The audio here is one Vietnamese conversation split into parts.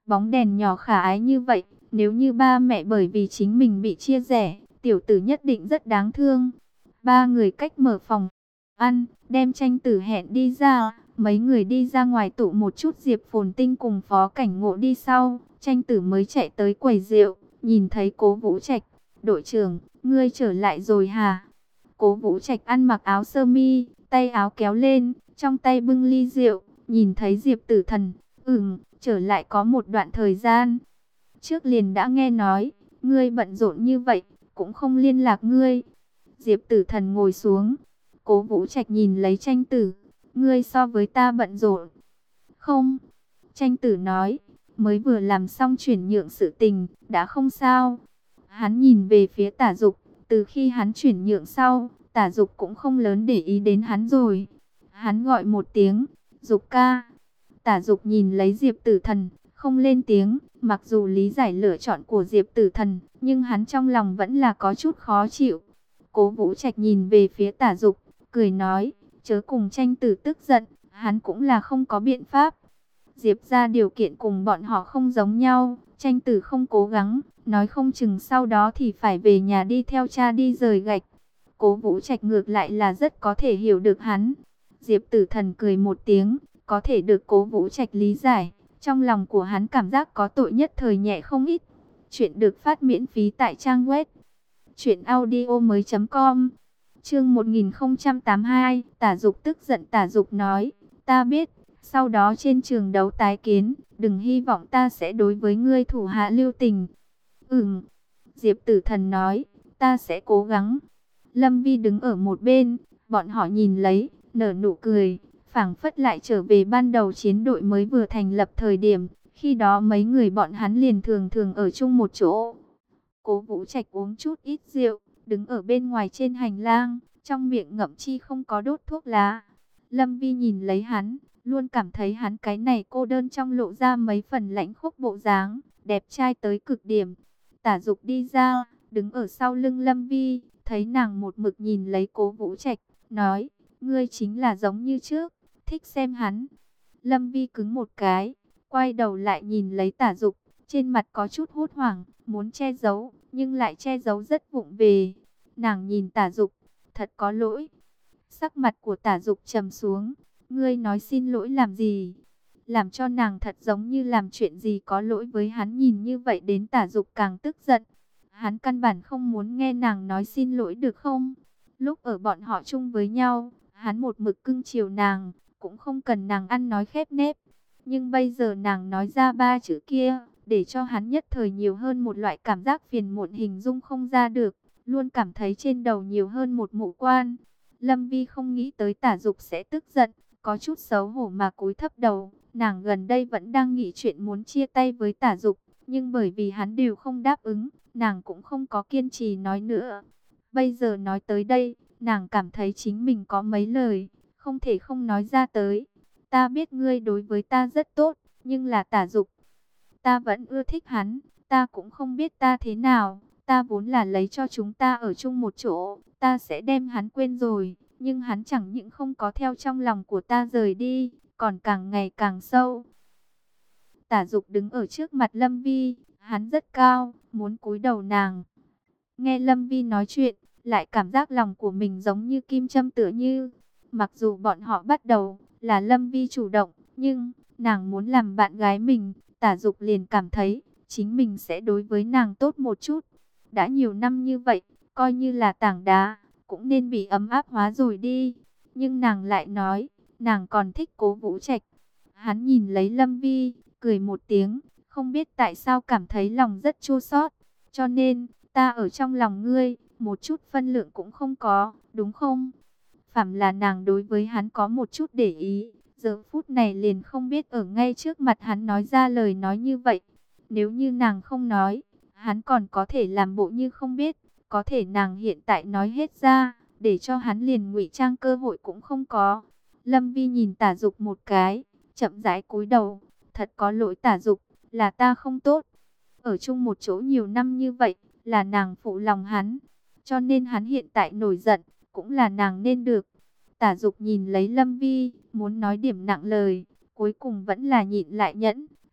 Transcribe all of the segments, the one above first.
Bóng đèn nhỏ khả ái như vậy, nếu như ba mẹ bởi vì chính mình bị chia rẽ, tiểu tử nhất định rất đáng thương. Ba người cách mở phòng ăn, đem Tranh Tử hẹn đi ra. Mấy người đi ra ngoài tụ một chút, Diệp Phồn Tinh cùng Phó Cảnh Ngộ đi sau. Tranh Tử mới chạy tới quầy rượu, nhìn thấy Cố Vũ Trạch. Đội trưởng, ngươi trở lại rồi hả? Cố Vũ Trạch ăn mặc áo sơ mi, tay áo kéo lên, trong tay bưng ly rượu, nhìn thấy Diệp Tử Thần. Trở lại có một đoạn thời gian. Trước liền đã nghe nói, ngươi bận rộn như vậy, cũng không liên lạc ngươi. Diệp Tử Thần ngồi xuống. Cố Vũ Trạch nhìn lấy Tranh Tử. Ngươi so với ta bận rộn. Không. Tranh Tử nói. Mới vừa làm xong chuyển nhượng sự tình, đã không sao. Hắn nhìn về phía Tả Dục. Từ khi hắn chuyển nhượng sau, Tả Dục cũng không lớn để ý đến hắn rồi. Hắn gọi một tiếng. Dục ca. Tả Dục nhìn lấy Diệp Tử Thần, không lên tiếng. Mặc dù lý giải lựa chọn của Diệp Tử Thần, nhưng hắn trong lòng vẫn là có chút khó chịu. Cố Vũ Trạch nhìn về phía Tả Dục, cười nói, chớ cùng Tranh Tử tức giận, hắn cũng là không có biện pháp. Diệp ra điều kiện cùng bọn họ không giống nhau, Tranh Tử không cố gắng, nói không chừng sau đó thì phải về nhà đi theo cha đi rời gạch. Cố Vũ Trạch ngược lại là rất có thể hiểu được hắn. Diệp Tử Thần cười một tiếng, có thể được Cố Vũ Trạch lý giải. Trong lòng của hắn cảm giác có tội nhất thời nhẹ không ít. Chuyện được phát miễn phí tại trang web truyệnaudiomoi.com. Chương 1082, Tả Dục tức giận. Tả Dục nói, ta biết, sau đó trên trường đấu tái kiến, đừng hy vọng ta sẽ đối với ngươi thủ hạ lưu tình. Diệp Tử Thần nói, ta sẽ cố gắng. Lâm Vi đứng ở một bên, bọn họ nhìn lấy, nở nụ cười, phảng phất lại trở về ban đầu chiến đội mới vừa thành lập thời điểm, khi đó mấy người bọn hắn liền thường thường ở chung một chỗ. Cố Vũ Trạch uống chút ít rượu, đứng ở bên ngoài trên hành lang, trong miệng ngậm chi không có đốt thuốc lá. Lâm Vi nhìn lấy hắn, luôn cảm thấy hắn cái này cô đơn trong lộ ra mấy phần lãnh khốc bộ dáng, đẹp trai tới cực điểm. Tả Dục đi ra, đứng ở sau lưng Lâm Vi, thấy nàng một mực nhìn lấy Cố Vũ Trạch, nói, ngươi chính là giống như trước, thích xem hắn. Lâm Vi cứng một cái, quay đầu lại nhìn lấy Tả Dục, trên mặt có chút hốt hoảng, muốn che giấu, nhưng lại che giấu rất vụng về. Nàng nhìn Tả Dục, thật có lỗi. Sắc mặt của Tả Dục trầm xuống, ngươi nói xin lỗi làm gì? Làm cho nàng thật giống như làm chuyện gì có lỗi với hắn, nhìn như vậy đến Tả Dục càng tức giận. Hắn căn bản không muốn nghe nàng nói xin lỗi được không? Lúc ở bọn họ chung với nhau, hắn một mực cưng chiều nàng, cũng không cần nàng ăn nói khép nép. Nhưng bây giờ nàng nói ra ba chữ kia, để cho hắn nhất thời nhiều hơn một loại cảm giác phiền muộn hình dung không ra được, luôn cảm thấy trên đầu nhiều hơn một mụ quan. Lâm Vi không nghĩ tới Tả Dục sẽ tức giận, có chút xấu hổ mà cúi thấp đầu. Nàng gần đây vẫn đang nghĩ chuyện muốn chia tay với Tả Dục, nhưng bởi vì hắn đều không đáp ứng, nàng cũng không có kiên trì nói nữa. Bây giờ nói tới đây, nàng cảm thấy chính mình có mấy lời không thể không nói ra tới. Ta biết ngươi đối với ta rất tốt, nhưng là Tả Dục, ta vẫn ưa thích hắn, ta cũng không biết ta thế nào, ta vốn là lấy cho chúng ta ở chung một chỗ, ta sẽ đem hắn quên rồi, nhưng hắn chẳng những không có theo trong lòng của ta rời đi, còn càng ngày càng sâu. Tả Dục đứng ở trước mặt Lâm Vi, hắn rất cao, muốn cúi đầu nàng. Nghe Lâm Vi nói chuyện, lại cảm giác lòng của mình giống như kim châm tựa như. Mặc dù bọn họ bắt đầu là Lâm Vi chủ động, nhưng nàng muốn làm bạn gái mình, Tả Dục liền cảm thấy chính mình sẽ đối với nàng tốt một chút. Đã nhiều năm như vậy, coi như là tảng đá, cũng nên bị ấm áp hóa rồi đi. Nhưng nàng lại nói, nàng còn thích Cố Vũ Trạch. Hắn nhìn lấy Lâm Vi, cười một tiếng, không biết tại sao cảm thấy lòng rất chua xót. Cho nên, ta ở trong lòng ngươi, một chút phân lượng cũng không có, đúng không? Phàm là nàng đối với hắn có một chút để ý, giờ phút này liền không biết ở ngay trước mặt hắn nói ra lời nói như vậy. Nếu như nàng không nói, hắn còn có thể làm bộ như không biết, có thể nàng hiện tại nói hết ra, để cho hắn liền ngụy trang cơ hội cũng không có. Lâm Vi nhìn Tả Dục một cái, chậm rãi cúi đầu, thật có lỗi Tả Dục, là ta không tốt. Ở chung một chỗ nhiều năm như vậy, là nàng phụ lòng hắn, cho nên hắn hiện tại nổi giận, cũng là nàng nên được. Tả Dục nhìn lấy Lâm Vi, muốn nói điểm nặng lời, cuối cùng vẫn là nhịn lại nhẫn,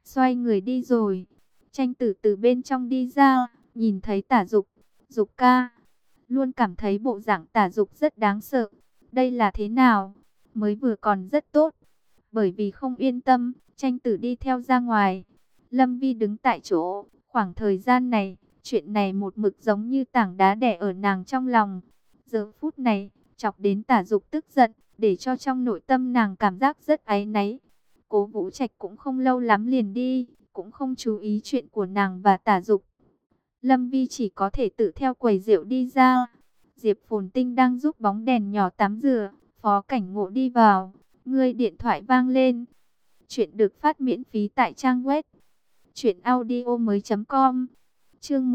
xoay người đi rồi. Tranh Tử từ bên trong đi ra, nhìn thấy Tả Dục, Dục ca, luôn cảm thấy bộ dạng Tả Dục rất đáng sợ. Đây là thế nào? Mới vừa còn rất tốt. Bởi vì không yên tâm, Tranh Tử đi theo ra ngoài. Lâm Vi đứng tại chỗ, khoảng thời gian này, chuyện này một mực giống như tảng đá đè ở nàng trong lòng. Giờ phút này, chọc đến Tả Dục tức giận, để cho trong nội tâm nàng cảm giác rất áy náy. Cố Vũ Trạch cũng không lâu lắm liền đi, cũng không chú ý chuyện của nàng và Tả Dục. Lâm Vi chỉ có thể tự theo quầy rượu đi ra. Diệp Phồn Tinh đang giúp bóng đèn nhỏ tắm rửa, Phó Cảnh Ngộ đi vào, ngươi điện thoại vang lên. Chuyện được phát miễn phí tại trang web truyệnaudiomoi.com. Chương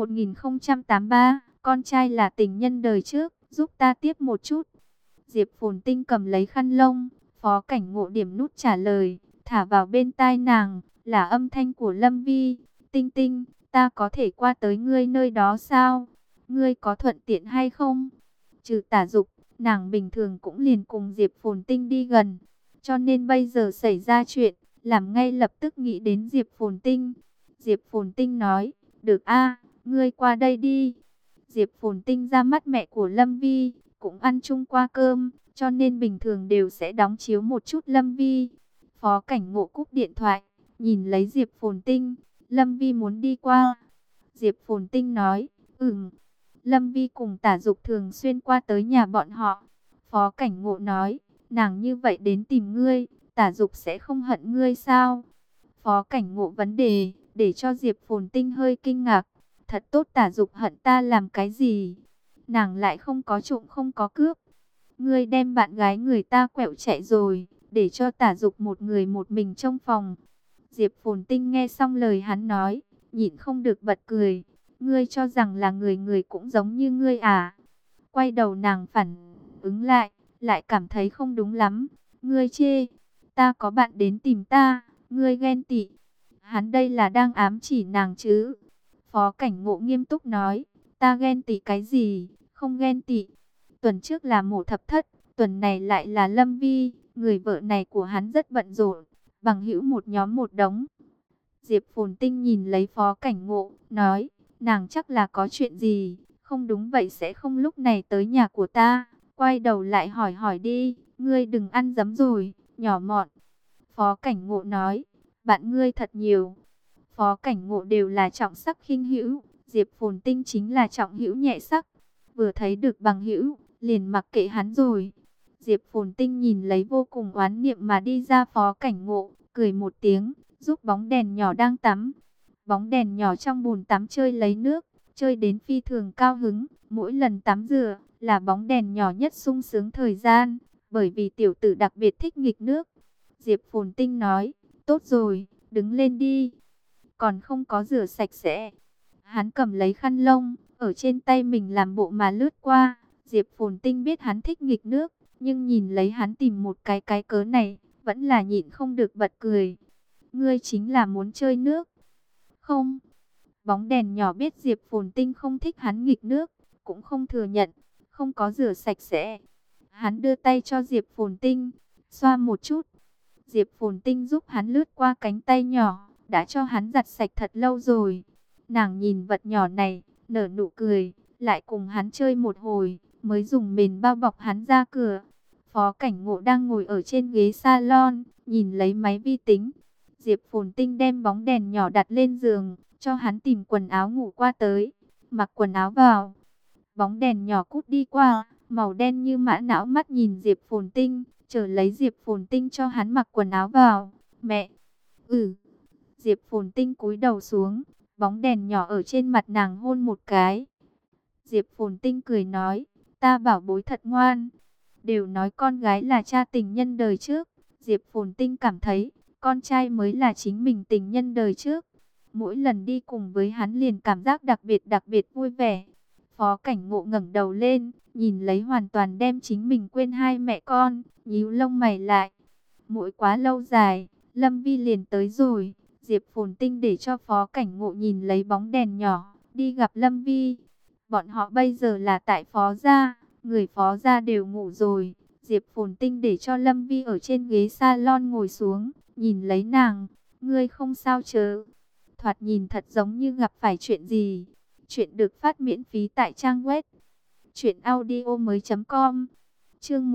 1083, con trai là tình nhân đời trước, giúp ta tiếp một chút. Diệp Phồn Tinh cầm lấy khăn lông, Phó Cảnh Ngộ điểm nút trả lời, thả vào bên tai nàng, là âm thanh của Lâm Vi. Tinh Tinh, ta có thể qua tới ngươi nơi đó sao? Ngươi có thuận tiện hay không? Trừ Tả Dục, nàng bình thường cũng liền cùng Diệp Phồn Tinh đi gần. Cho nên bây giờ xảy ra chuyện, làm ngay lập tức nghĩ đến Diệp Phồn Tinh. Diệp Phồn Tinh nói, được a, ngươi qua đây đi. Diệp Phồn Tinh ra mắt mẹ của Lâm Vi, cũng ăn chung qua cơm, cho nên bình thường đều sẽ đóng chiếu một chút Lâm Vi. Phó Cảnh Ngộ cúp điện thoại, nhìn lấy Diệp Phồn Tinh, Lâm Vi muốn đi qua. Diệp Phồn Tinh nói, Lâm Vi cùng Tả Dục thường xuyên qua tới nhà bọn họ. Phó Cảnh Ngộ nói, nàng như vậy đến tìm ngươi, Tả Dục sẽ không hận ngươi sao? Phó Cảnh Ngộ vấn đề, để cho Diệp Phồn Tinh hơi kinh ngạc. Thật tốt, Tả Dục hận ta làm cái gì? Nàng lại không có trộm không có cướp. Ngươi đem bạn gái người ta quẹo chạy rồi, để cho Tả Dục một người một mình trong phòng. Diệp Phồn Tinh nghe xong lời hắn nói, nhịn không được bật cười. Ngươi cho rằng là người người cũng giống như ngươi à? Quay đầu nàng phản ứng lại cảm thấy không đúng lắm. Ngươi chê, ta có bạn đến tìm ta, ngươi ghen tị. Hắn đây là đang ám chỉ nàng chứ? Phó Cảnh Ngộ nghiêm túc nói, ta ghen tị cái gì, không ghen tị. Tuần trước là Mộ Thập Thất, tuần này lại là Lâm Vi, người vợ này của hắn rất bận rộn, bằng hữu một nhóm một đống. Diệp Phồn Tinh nhìn lấy Phó Cảnh Ngộ, nói, nàng chắc là có chuyện gì, không đúng vậy sẽ không lúc này tới nhà của ta. Quay đầu lại hỏi hỏi đi, ngươi đừng ăn dấm rồi, nhỏ mọn. Phó Cảnh Ngộ nói, bạn ngươi thật nhiều. Phó Cảnh Ngộ đều là trọng sắc khinh hữu, Diệp Phồn Tinh chính là trọng hữu nhẹ sắc. Vừa thấy được bằng hữu, liền mặc kệ hắn rồi. Diệp Phồn Tinh nhìn lấy vô cùng oán niệm mà đi ra Phó Cảnh Ngộ, cười một tiếng, giúp bóng đèn nhỏ đang tắm. Bóng đèn nhỏ trong bồn tắm chơi lấy nước, chơi đến phi thường cao hứng, mỗi lần tắm rửa là bóng đèn nhỏ nhất sung sướng thời gian, bởi vì tiểu tử đặc biệt thích nghịch nước. Diệp Phồn Tinh nói, tốt rồi, đứng lên đi, còn không có rửa sạch sẽ. Hắn cầm lấy khăn lông, ở trên tay mình làm bộ mà lướt qua. Diệp Phồn Tinh biết hắn thích nghịch nước, nhưng nhìn lấy hắn tìm một cái cớ này, vẫn là nhịn không được bật cười. Ngươi chính là muốn chơi nước? Không. Bóng đèn nhỏ biết Diệp Phồn Tinh không thích hắn nghịch nước, cũng không thừa nhận, không có rửa sạch sẽ. Hắn đưa tay cho Diệp Phồn Tinh, xoa một chút. Diệp Phồn Tinh giúp hắn lướt qua cánh tay nhỏ, đã cho hắn giặt sạch thật lâu rồi. Nàng nhìn vật nhỏ này, nở nụ cười, lại cùng hắn chơi một hồi, mới dùng mền bao bọc hắn ra cửa. Phó Cảnh Ngộ đang ngồi ở trên ghế salon, nhìn lấy máy vi tính. Diệp Phồn Tinh đem bóng đèn nhỏ đặt lên giường, cho hắn tìm quần áo ngủ qua tới. Mặc quần áo vào. Bóng đèn nhỏ cút đi qua, màu đen như mã não mắt nhìn Diệp Phồn Tinh, chờ lấy Diệp Phồn Tinh cho hắn mặc quần áo vào. Mẹ! Diệp Phồn Tinh cúi đầu xuống, bóng đèn nhỏ ở trên mặt nàng hôn một cái. Diệp Phồn Tinh cười nói, ta bảo bối thật ngoan. Đều nói con gái là cha tình nhân đời trước. Diệp Phồn Tinh cảm thấy, con trai mới là chính mình tình nhân đời trước. Mỗi lần đi cùng với hắn liền cảm giác đặc biệt vui vẻ. Phó Cảnh Ngộ ngẩng đầu lên, nhìn lấy hoàn toàn đem chính mình quên hai mẹ con, nhíu lông mày lại. Mỗi quá lâu dài, Lâm Vi liền tới rồi. Diệp Phồn Tinh để cho Phó Cảnh Ngộ nhìn lấy bóng đèn nhỏ, đi gặp Lâm Vi. Bọn họ bây giờ là tại Phó gia, người Phó gia đều ngủ rồi. Diệp Phồn Tinh để cho Lâm Vi ở trên ghế salon ngồi xuống, nhìn lấy nàng. ngươi không sao chứ? Thoạt nhìn thật giống như gặp phải chuyện gì. Chuyện được phát miễn phí tại trang web truyệnaudiomoi.com. Chương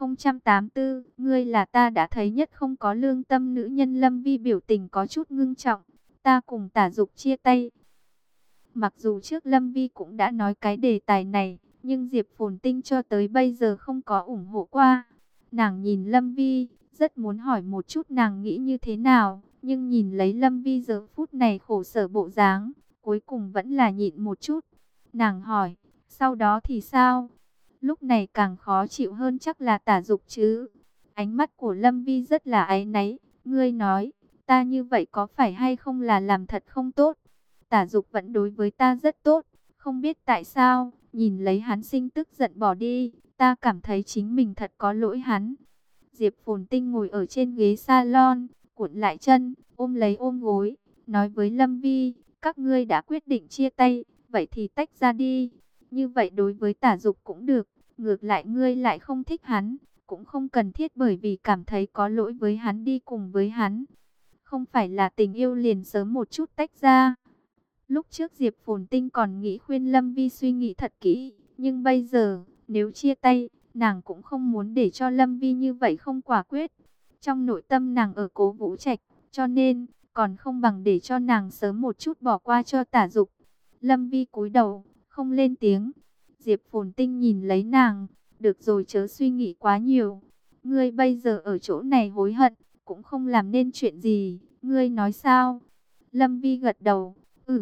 1084, ngươi là ta đã thấy nhất không có lương tâm nữ nhân. Lâm Vi biểu tình có chút ngưng trọng. Ta cùng Tả Dục chia tay. Mặc dù trước Lâm Vi cũng đã nói cái đề tài này, nhưng Diệp Phồn Tinh cho tới bây giờ không có ủng hộ qua. Nàng nhìn Lâm Vi, rất muốn hỏi một chút nàng nghĩ như thế nào, nhưng nhìn lấy Lâm Vi giờ phút này khổ sở bộ dáng, cuối cùng vẫn là nhịn một chút. Nàng hỏi, sau đó thì sao? Lúc này càng khó chịu hơn chắc là Tả Dục chứ. Ánh mắt của Lâm Vi rất là áy náy. Ngươi nói, ta như vậy có phải hay không là làm thật không tốt? Tả Dục vẫn đối với ta rất tốt. Không biết tại sao, nhìn lấy hắn sinh tức giận bỏ đi, ta cảm thấy chính mình thật có lỗi hắn. Diệp Phồn Tinh ngồi ở trên ghế salon, cuộn lại chân, ôm lấy ôm gối, nói với Lâm Vi, các ngươi đã quyết định chia tay, vậy thì tách ra đi. Như vậy đối với Tả Dục cũng được, ngược lại ngươi lại không thích hắn, cũng không cần thiết bởi vì cảm thấy có lỗi với hắn đi cùng với hắn. Không phải là tình yêu liền sớm một chút tách ra. Lúc trước Diệp Phồn Tinh còn nghĩ khuyên Lâm Vi suy nghĩ thật kỹ, nhưng bây giờ, nếu chia tay, nàng cũng không muốn để cho Lâm Vi như vậy không quả quyết. Trong nội tâm nàng ở Cố Vũ Trạch, cho nên, còn không bằng để cho nàng sớm một chút bỏ qua cho Tả Dục. Lâm Vi cúi đầu, không lên tiếng. Diệp Phồn Tinh nhìn lấy nàng, được rồi chớ suy nghĩ quá nhiều. Ngươi bây giờ ở chỗ này hối hận, cũng không làm nên chuyện gì, ngươi nói sao? Lâm Vi gật đầu,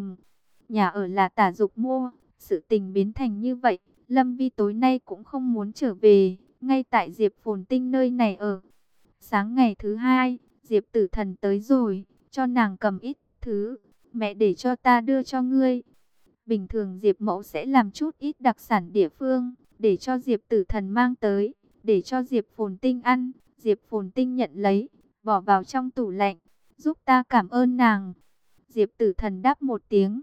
nhà ở là Tả Dục mua, sự tình biến thành như vậy, Lâm Vi tối nay cũng không muốn trở về, ngay tại Diệp Phồn Tinh nơi này ở. Sáng ngày thứ hai, Diệp Tử Thần tới rồi, cho nàng cầm ít thứ, mẹ để cho ta đưa cho ngươi. Bình thường Diệp Mẫu sẽ làm chút ít đặc sản địa phương, để cho Diệp Tử Thần mang tới, để cho Diệp Phồn Tinh ăn. Diệp Phồn Tinh nhận lấy, bỏ vào trong tủ lạnh, giúp ta cảm ơn nàng. Diệp Tử Thần đáp một tiếng,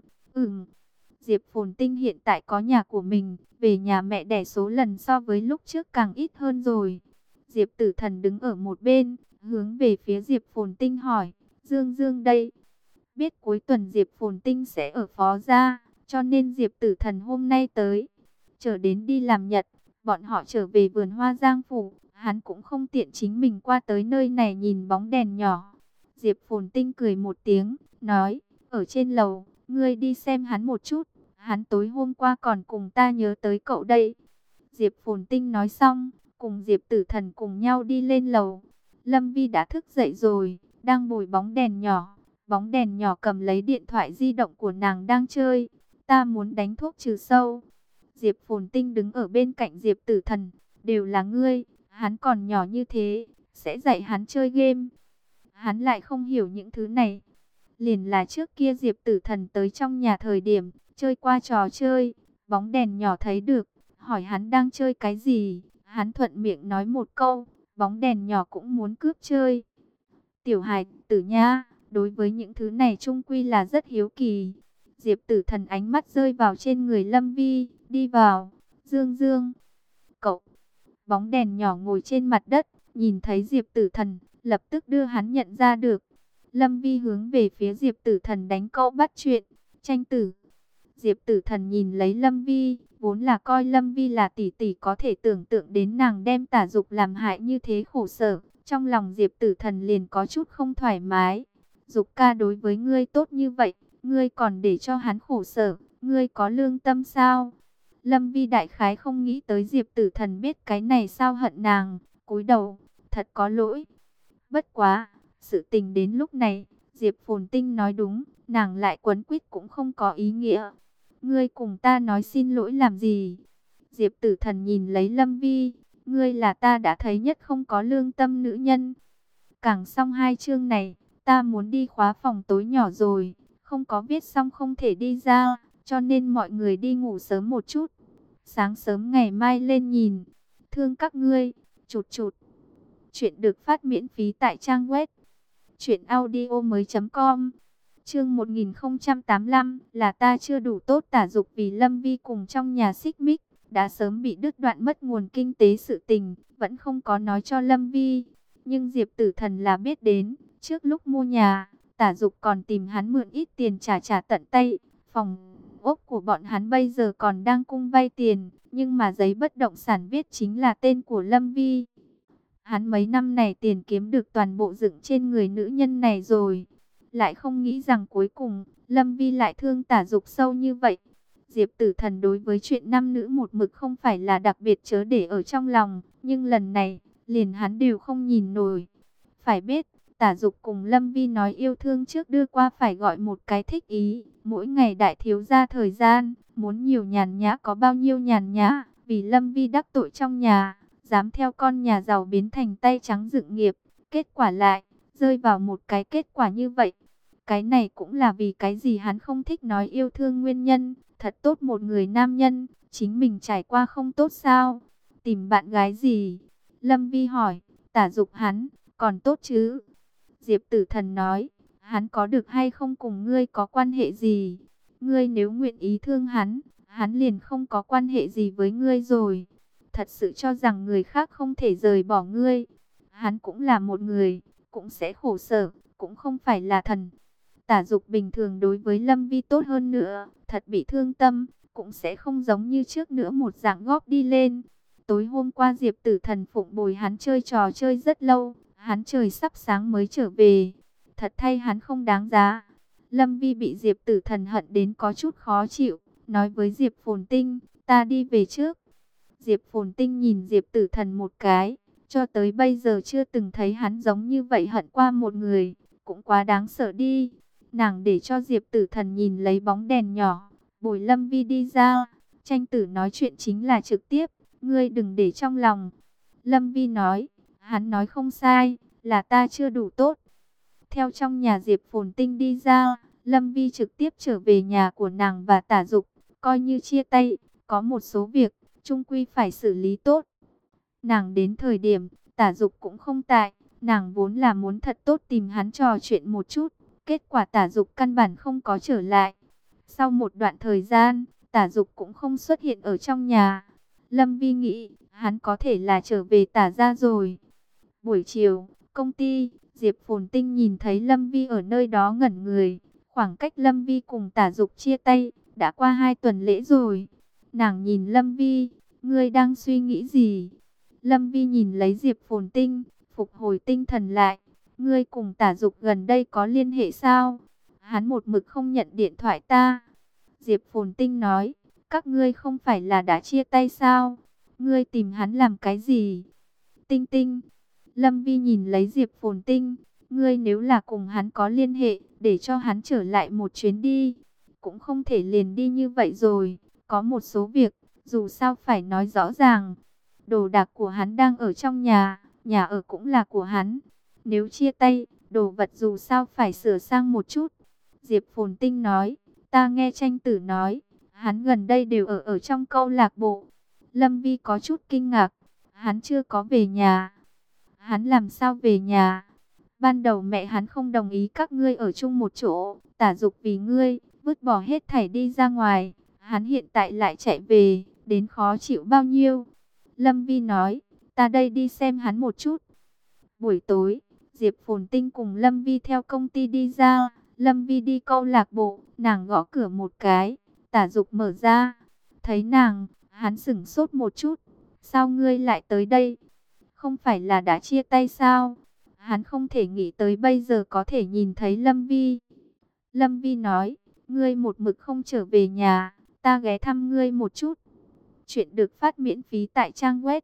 Diệp Phồn Tinh hiện tại có nhà của mình, về nhà mẹ đẻ số lần so với lúc trước càng ít hơn rồi. Diệp Tử Thần đứng ở một bên, hướng về phía Diệp Phồn Tinh hỏi, Dương Dương đây. Biết cuối tuần Diệp Phồn Tinh sẽ ở Phó Gia, cho nên Diệp Tử Thần hôm nay tới. Chờ đến đi làm nhật, bọn họ trở về vườn hoa Giang Phủ, hắn cũng không tiện chính mình qua tới nơi này nhìn bóng đèn nhỏ. Diệp Phồn Tinh cười một tiếng, nói, ở trên lầu, ngươi đi xem hắn một chút, hắn tối hôm qua còn cùng ta nhớ tới cậu đây. Diệp Phồn Tinh nói xong, cùng Diệp Tử Thần cùng nhau đi lên lầu. Lâm Vi đã thức dậy rồi, đang bồi bóng đèn nhỏ. Bóng đèn nhỏ cầm lấy điện thoại di động của nàng đang chơi. Ta muốn đánh thuốc trừ sâu. Diệp Phồn Tinh đứng ở bên cạnh Diệp Tử Thần. Đều là ngươi, hắn còn nhỏ như thế, sẽ dạy hắn chơi game. Hắn lại không hiểu những thứ này. Liền là trước kia Diệp Tử Thần tới trong nhà thời điểm, chơi qua trò chơi, bóng đèn nhỏ thấy được, hỏi hắn đang chơi cái gì. Hắn thuận miệng nói một câu, bóng đèn nhỏ cũng muốn cướp chơi. Tiểu hài tử nha, đối với những thứ này chung quy là rất hiếu kỳ. Diệp Tử Thần ánh mắt rơi vào trên người Lâm Vi, đi vào. Dương Dương, cậu. Bóng đèn nhỏ ngồi trên mặt đất, nhìn thấy Diệp Tử Thần, lập tức đưa hắn nhận ra được. Lâm Vi hướng về phía Diệp Tử Thần đánh câu bắt chuyện, tranh tử. Diệp Tử Thần nhìn lấy Lâm Vi, vốn là coi Lâm Vi là tỷ tỷ, có thể tưởng tượng đến nàng đem Tả Dục làm hại như thế khổ sở. Trong lòng Diệp Tử Thần liền có chút không thoải mái. Dục ca đối với ngươi tốt như vậy, ngươi còn để cho hắn khổ sở, ngươi có lương tâm sao? Lâm Vi đại khái không nghĩ tới Diệp Tử Thần biết cái này sao hận nàng, cúi đầu, thật có lỗi. Bất quá, sự tình đến lúc này, Diệp Phồn Tinh nói đúng, nàng lại quấn quýt cũng không có ý nghĩa. Ngươi cùng ta nói xin lỗi làm gì? Diệp Tử Thần nhìn lấy Lâm Vi, ngươi là ta đã thấy nhất không có lương tâm nữ nhân. Càng xong hai chương này, ta muốn đi khóa phòng tối nhỏ rồi, không có viết xong không thể đi ra, cho nên mọi người đi ngủ sớm một chút. Sáng sớm ngày mai lên nhìn, thương các ngươi, chụt chụt. Chuyện được phát miễn phí tại trang web truyệnaudiomoi.com. Chương 1085 là ta chưa đủ tốt. Tả Dục vì Lâm Vi cùng trong nhà xích mích, đã sớm bị đứt đoạn mất nguồn kinh tế, sự tình vẫn không có nói cho Lâm Vi. Nhưng Diệp Tử Thần là biết đến, trước lúc mua nhà, Tả Dục còn tìm hắn mượn ít tiền trả tận tay. Phòng ốc của bọn hắn bây giờ còn đang cung vay tiền, nhưng mà giấy bất động sản viết chính là tên của Lâm Vi. Hắn mấy năm này tiền kiếm được toàn bộ dựng trên người nữ nhân này rồi. Lại không nghĩ rằng cuối cùng, Lâm Vi lại thương Tả Dục sâu như vậy. Diệp Tử Thần đối với chuyện nam nữ một mực không phải là đặc biệt chớ để ở trong lòng, nhưng lần này, liền hắn đều không nhìn nổi. Phải biết, Tả Dục cùng Lâm Vi nói yêu thương trước đưa qua phải gọi một cái thích ý. Mỗi ngày đại thiếu gia thời gian, muốn nhiều nhàn nhã có bao nhiêu nhàn nhã, vì Lâm Vi đắc tội trong nhà, dám theo con nhà giàu biến thành tay trắng dựng nghiệp. Kết quả lại, rơi vào một cái kết quả như vậy. Cái này cũng là vì cái gì hắn không thích nói yêu thương nguyên nhân. Thật tốt một người nam nhân, chính mình trải qua không tốt sao? Tìm bạn gái gì? Lâm Vi hỏi. Tả Dục hắn, còn tốt chứ? Diệp Tử Thần nói, hắn có được hay không cùng ngươi có quan hệ gì? Ngươi nếu nguyện ý thương hắn, hắn liền không có quan hệ gì với ngươi rồi. Thật sự cho rằng người khác không thể rời bỏ ngươi. Hắn cũng là một người, cũng sẽ khổ sở, cũng không phải là thần. Tả Dục bình thường đối với Lâm Vi tốt hơn nữa, thật bị thương tâm, cũng sẽ không giống như trước nữa một dạng góp đi lên. Tối hôm qua Diệp Tử Thần phụng bồi hắn chơi trò chơi rất lâu, hắn trời sắp sáng mới trở về. Thật thay hắn không đáng giá. Lâm Vi bị Diệp Tử Thần hận đến có chút khó chịu, nói với Diệp Phồn Tinh, ta đi về trước. Diệp Phồn Tinh nhìn Diệp Tử Thần một cái, cho tới bây giờ chưa từng thấy hắn giống như vậy hận qua một người, cũng quá đáng sợ đi. Nàng để cho Diệp Tử Thần nhìn lấy bóng đèn nhỏ, bồi Lâm Vi đi ra. Tranh tử nói chuyện chính là trực tiếp, ngươi đừng để trong lòng. Lâm Vi nói, hắn nói không sai, là ta chưa đủ tốt. Theo trong nhà Diệp Phồn Tinh đi ra, Lâm Vi trực tiếp trở về nhà của nàng và Tả Dục, coi như chia tay, có một số việc, chung quy phải xử lý tốt. Nàng đến thời điểm, Tả Dục cũng không tại, nàng vốn là muốn thật tốt tìm hắn trò chuyện một chút. Kết quả Tả Dục căn bản không có trở lại. Sau một đoạn thời gian, Tả Dục cũng không xuất hiện ở trong nhà. Lâm Vi nghĩ, hắn có thể là trở về Tả gia rồi. Buổi chiều, công ty, Diệp Phồn Tinh nhìn thấy Lâm Vi ở nơi đó ngẩn người. Khoảng cách Lâm Vi cùng Tả Dục chia tay, đã qua 2 tuần lễ rồi. Nàng nhìn Lâm Vi, ngươi đang suy nghĩ gì? Lâm Vi nhìn lấy Diệp Phồn Tinh, phục hồi tinh thần lại. Ngươi cùng Tả Dục gần đây có liên hệ sao? Hắn một mực không nhận điện thoại ta. Diệp Phồn Tinh nói, các ngươi không phải là đã chia tay sao? Ngươi tìm hắn làm cái gì? Tinh Tinh. Lâm Vi nhìn lấy Diệp Phồn Tinh. Ngươi nếu là cùng hắn có liên hệ, để cho hắn trở lại một chuyến đi. Cũng không thể liền đi như vậy rồi. Có một số việc, dù sao phải nói rõ ràng. Đồ đạc của hắn đang ở trong nhà, nhà ở cũng là của hắn. Nếu chia tay, đồ vật dù sao phải sửa sang một chút. Diệp Phồn Tinh nói, ta nghe Tranh tử nói, hắn gần đây đều ở trong câu lạc bộ. Lâm Vi có chút kinh ngạc, hắn chưa có về nhà. Hắn làm sao về nhà? Ban đầu mẹ hắn không đồng ý các ngươi ở chung một chỗ, Tả Dục vì ngươi, vứt bỏ hết thảy đi ra ngoài. Hắn hiện tại lại chạy về, đến khó chịu bao nhiêu? Lâm Vi nói, ta đây đi xem hắn một chút. Buổi tối, Diệp Phồn Tinh cùng Lâm Vi theo công ty đi ra. Lâm Vi đi câu lạc bộ, nàng gõ cửa một cái. Tả Dục mở ra. Thấy nàng, hắn sửng sốt một chút. Sao ngươi lại tới đây? Không phải là đã chia tay sao? Hắn không thể nghĩ tới bây giờ có thể nhìn thấy Lâm Vi. Lâm Vi nói, ngươi một mực không trở về nhà, ta ghé thăm ngươi một chút. Chuyện được phát miễn phí tại trang web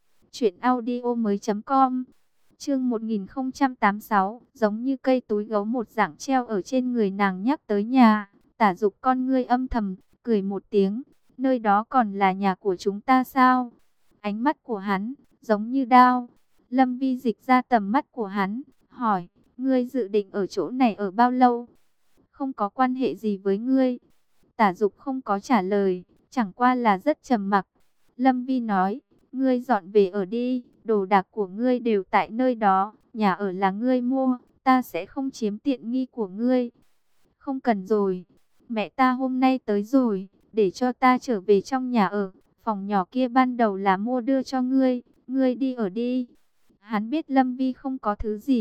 truyệnaudiomoi.com. Chương 1086, giống như cây túi gấu một dạng treo ở trên người nàng nhắc tới nhà. Tả Dục con ngươi âm thầm, cười một tiếng, nơi đó còn là nhà của chúng ta sao? Ánh mắt của hắn, giống như đao. Lâm Vi dịch ra tầm mắt của hắn, hỏi, ngươi dự định ở chỗ này ở bao lâu? Không có quan hệ gì với ngươi. Tả Dục không có trả lời, chẳng qua là rất trầm mặc. Lâm Vi nói, ngươi dọn về ở đi, đồ đạc của ngươi đều tại nơi đó, nhà ở là ngươi mua, ta sẽ không chiếm tiện nghi của ngươi. Không cần rồi, mẹ ta hôm nay tới rồi, để cho ta trở về trong nhà ở, phòng nhỏ kia ban đầu là mua đưa cho ngươi, ngươi đi ở đi. Hắn biết Lâm Vi không có thứ gì,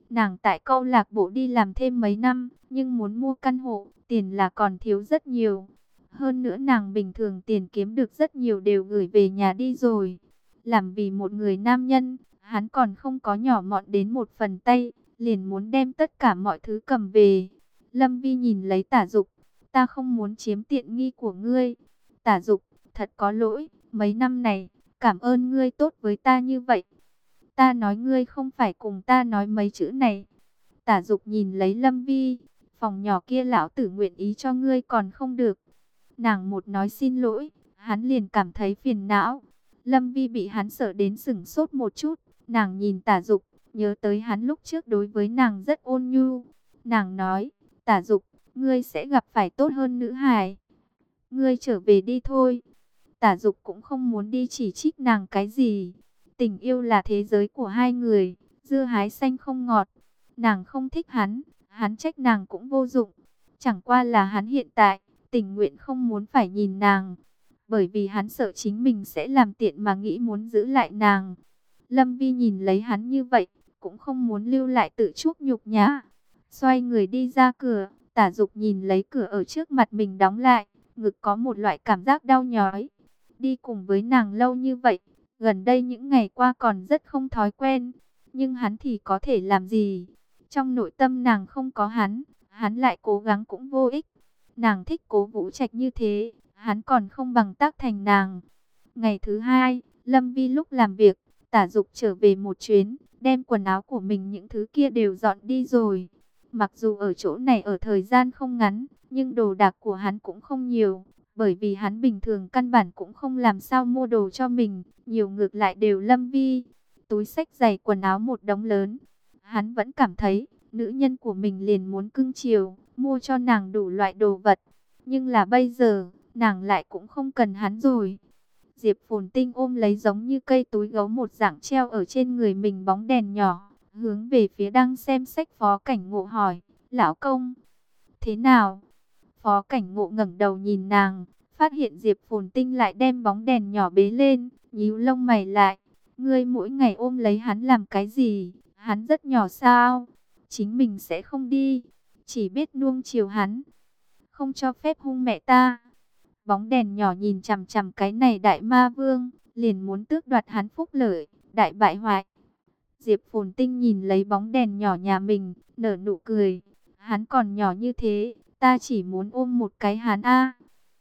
Nàng tại câu lạc bộ đi làm thêm mấy năm, nhưng muốn mua căn hộ, tiền là còn thiếu rất nhiều. Hơn nữa nàng bình thường tiền kiếm được rất nhiều đều gửi về nhà đi rồi. Làm vì một người nam nhân, hắn còn không có nhỏ mọn đến một phần tay, liền muốn đem tất cả mọi thứ cầm về. Lâm Vi nhìn lấy Tả Dục, ta không muốn chiếm tiện nghi của ngươi. Tả Dục, thật có lỗi, mấy năm này, cảm ơn ngươi tốt với ta như vậy. Ta nói ngươi không phải cùng ta nói mấy chữ này. Tả Dục nhìn lấy Lâm Vi, phòng nhỏ kia lão tử nguyện ý cho ngươi còn không được. Nàng một nói xin lỗi, hắn liền cảm thấy phiền não. Lâm Vi bị hắn sợ đến sửng sốt một chút, nàng nhìn Tả Dục, nhớ tới hắn lúc trước đối với nàng rất ôn nhu. Nàng nói, Tả Dục, ngươi sẽ gặp phải tốt hơn nữ hài. Ngươi trở về đi thôi. Tả Dục cũng không muốn đi chỉ trích nàng cái gì. Tình yêu là thế giới của hai người, dưa hái xanh không ngọt. Nàng không thích hắn, hắn trách nàng cũng vô dụng. Chẳng qua là hắn hiện tại, tình nguyện không muốn phải nhìn nàng. Bởi vì hắn sợ chính mình sẽ làm tiện mà nghĩ muốn giữ lại nàng. Lâm Vi nhìn lấy hắn như vậy, cũng không muốn lưu lại tự chuốc nhục nhã. Xoay người đi ra cửa, Tả Dục nhìn lấy cửa ở trước mặt mình đóng lại, ngực có một loại cảm giác đau nhói. Đi cùng với nàng lâu như vậy, gần đây những ngày qua còn rất không thói quen, nhưng hắn thì có thể làm gì? Trong nội tâm nàng không có hắn lại cố gắng cũng vô ích. Nàng thích Cố Vũ Trạch như thế, hắn còn không bằng tác thành nàng. Ngày thứ hai, Lâm Vi lúc làm việc, Tả Dục trở về một chuyến, đem quần áo của mình những thứ kia đều dọn đi rồi. Mặc dù ở chỗ này ở thời gian không ngắn, nhưng đồ đạc của hắn cũng không nhiều. Bởi vì hắn bình thường căn bản cũng không làm sao mua đồ cho mình, nhiều ngược lại đều Lâm Vi. Túi xách giày quần áo một đống lớn. Hắn vẫn cảm thấy, nữ nhân của mình liền muốn cưng chiều, mua cho nàng đủ loại đồ vật. Nhưng là bây giờ, nàng lại cũng không cần hắn rồi. Diệp Phồn Tinh ôm lấy giống như cây túi gấu một dạng treo ở trên người mình bóng đèn nhỏ, hướng về phía đang xem sách Phó Cảnh Ngộ hỏi, lão công, thế nào? Phó Cảnh Ngộ ngẩng đầu nhìn nàng, phát hiện Diệp Phồn Tinh lại đem bóng đèn nhỏ bế lên, nhíu lông mày lại. Ngươi mỗi ngày ôm lấy hắn làm cái gì? Hắn rất nhỏ sao? Chính mình sẽ không đi, chỉ biết nuông chiều hắn, không cho phép hung mẹ ta. Bóng đèn nhỏ nhìn chằm chằm cái này đại ma vương, liền muốn tước đoạt hắn phúc lợi, đại bại hoại. Diệp Phồn Tinh nhìn lấy bóng đèn nhỏ nhà mình, nở nụ cười. Hắn còn nhỏ như thế, ta chỉ muốn ôm một cái hắn a.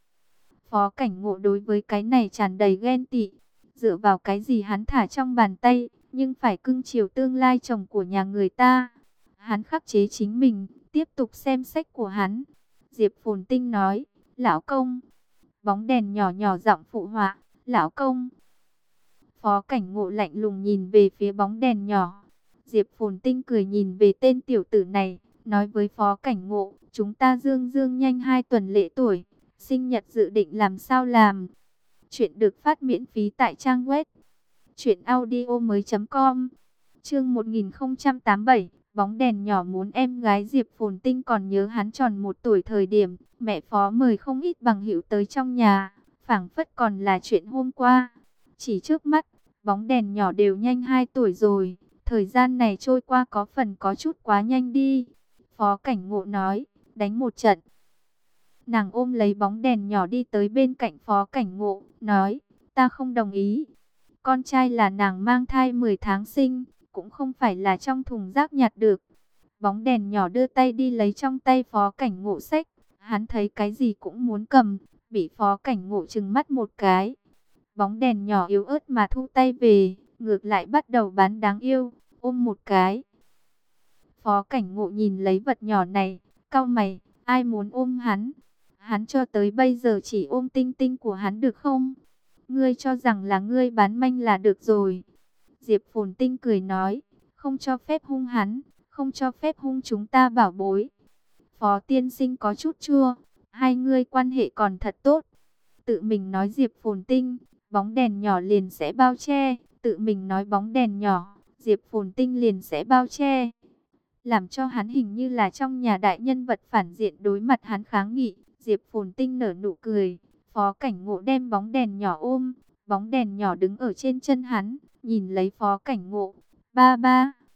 Phó Cảnh Ngộ đối với cái này tràn đầy ghen tị. Dựa vào cái gì hắn thả trong bàn tay, nhưng phải cưng chiều tương lai chồng của nhà người ta. Hắn khắc chế chính mình, tiếp tục xem sách của hắn. Diệp Phồn Tinh nói, lão công. Bóng đèn nhỏ nhỏ giọng phụ họa, lão công. Phó Cảnh Ngộ lạnh lùng nhìn về phía bóng đèn nhỏ. Diệp Phồn Tinh cười nhìn về tên tiểu tử này, nói với Phó Cảnh Ngộ, chúng ta dương dương nhanh 2 tuần lễ tuổi, sinh nhật dự định làm sao làm. Chuyện được phát miễn phí tại trang web truyệnaudiomoi.com. Chương 1087, bóng đèn nhỏ muốn em gái. Diệp Phồn Tinh còn nhớ hắn tròn 1 tuổi thời điểm, mẹ Phó mời không ít bằng hữu tới trong nhà, phảng phất còn là chuyện hôm qua. Chỉ trước mắt, bóng đèn nhỏ đều nhanh 2 tuổi rồi, thời gian này trôi qua có phần có chút quá nhanh đi. Phó Cảnh Ngộ nói, đánh một trận. Nàng ôm lấy bóng đèn nhỏ đi tới bên cạnh Phó Cảnh Ngộ, nói, ta không đồng ý. Con trai là nàng mang thai 10 tháng sinh, cũng không phải là trong thùng rác nhặt được. Bóng đèn nhỏ đưa tay đi lấy trong tay Phó Cảnh Ngộ sách. Hắn thấy cái gì cũng muốn cầm, bị Phó Cảnh Ngộ trừng mắt một cái. Bóng đèn nhỏ yếu ớt mà thu tay về, ngược lại bắt đầu bán đáng yêu, ôm một cái. Phó Cảnh Ngộ nhìn lấy vật nhỏ này, cau mày, ai muốn ôm hắn? Hắn cho tới bây giờ chỉ ôm Tinh Tinh của hắn được không? Ngươi cho rằng là ngươi bán manh là được rồi. Diệp Phồn Tinh cười nói, không cho phép hung hắn, không cho phép hung chúng ta bảo bối. Phó tiên sinh có chút chua, hai ngươi quan hệ còn thật tốt. Tự mình nói Diệp Phồn Tinh, bóng đèn nhỏ liền sẽ bao che. Tự mình nói bóng đèn nhỏ, Diệp Phồn Tinh liền sẽ bao che. Làm cho hắn hình như là trong nhà đại nhân vật phản diện đối mặt hắn kháng nghị. Diệp Phồn Tinh nở nụ cười. Phó Cảnh Ngộ đem bóng đèn nhỏ ôm. Bóng đèn nhỏ đứng ở trên chân hắn, nhìn lấy Phó Cảnh Ngộ. Ba ba.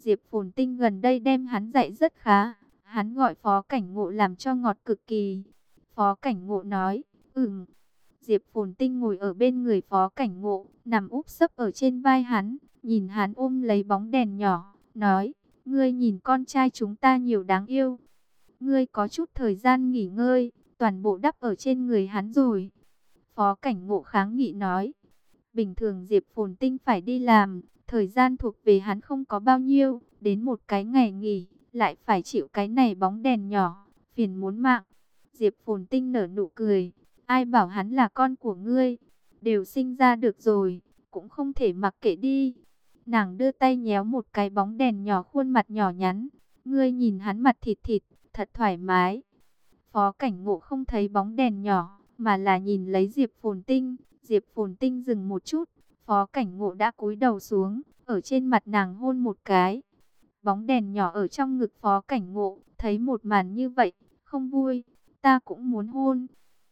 Diệp Phồn Tinh gần đây đem hắn dạy rất khá. Hắn gọi Phó Cảnh Ngộ làm cho ngọt cực kỳ. Phó Cảnh Ngộ nói, Diệp Phồn Tinh ngồi ở bên người Phó Cảnh Ngộ, nằm úp sấp ở trên vai hắn, nhìn hắn ôm lấy bóng đèn nhỏ, nói, ngươi nhìn con trai chúng ta nhiều đáng yêu. Ngươi có chút thời gian nghỉ ngơi, toàn bộ đắp ở trên người hắn rồi. Phó Cảnh Ngộ kháng nghị nói, bình thường Diệp Phồn Tinh phải đi làm, thời gian thuộc về hắn không có bao nhiêu, đến một cái ngày nghỉ, lại phải chịu cái này bóng đèn nhỏ, phiền muốn mạng. Diệp Phồn Tinh nở nụ cười, ai bảo hắn là con của ngươi, đều sinh ra được rồi, cũng không thể mặc kệ đi. Nàng đưa tay nhéo một cái bóng đèn nhỏ khuôn mặt nhỏ nhắn, ngươi nhìn hắn mặt thịt thịt, thật thoải mái. Phó Cảnh Ngộ không thấy bóng đèn nhỏ, mà là nhìn lấy Diệp Phồn Tinh. Diệp Phồn Tinh dừng một chút, Phó Cảnh Ngộ đã cúi đầu xuống, ở trên mặt nàng hôn một cái. Bóng đèn nhỏ ở trong ngực Phó Cảnh Ngộ, thấy một màn như vậy, không vui, ta cũng muốn hôn.